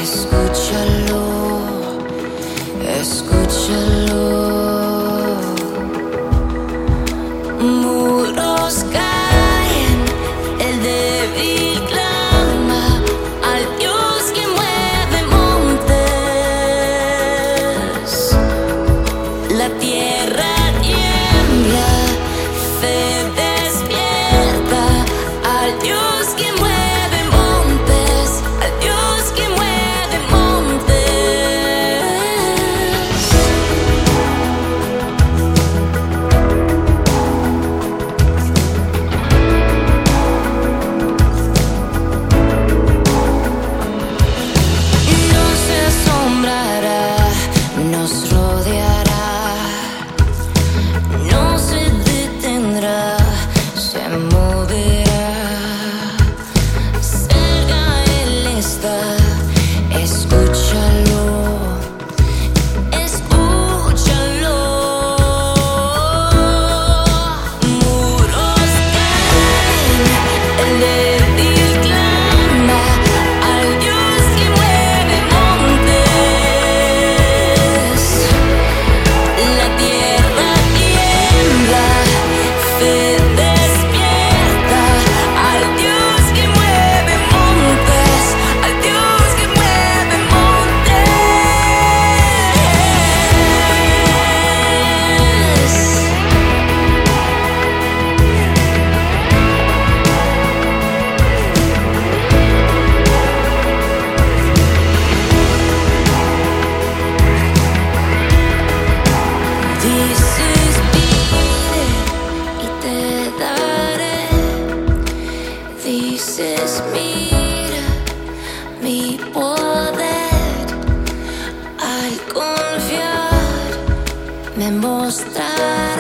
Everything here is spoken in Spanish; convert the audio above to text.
Escúchalo, escúchalo. Muros caen, el débil clama al Dios que mueve montes. La tierra tiembla, fe despierta al Dios que mueve montes, al Dios que mueve montes. No se asombrará, nos rodeará, no se detendrá, se moverá. Cerca Él está, escúchalo, escúchalo. Muros caen, el débil clama al Dios que mueve montes. La tierra tiembla, fe despierta al Dios que mueve montes, al Dios que mueve montes. Dices pide y te daré. Dices mira mi poder. Al confiar me mostraré.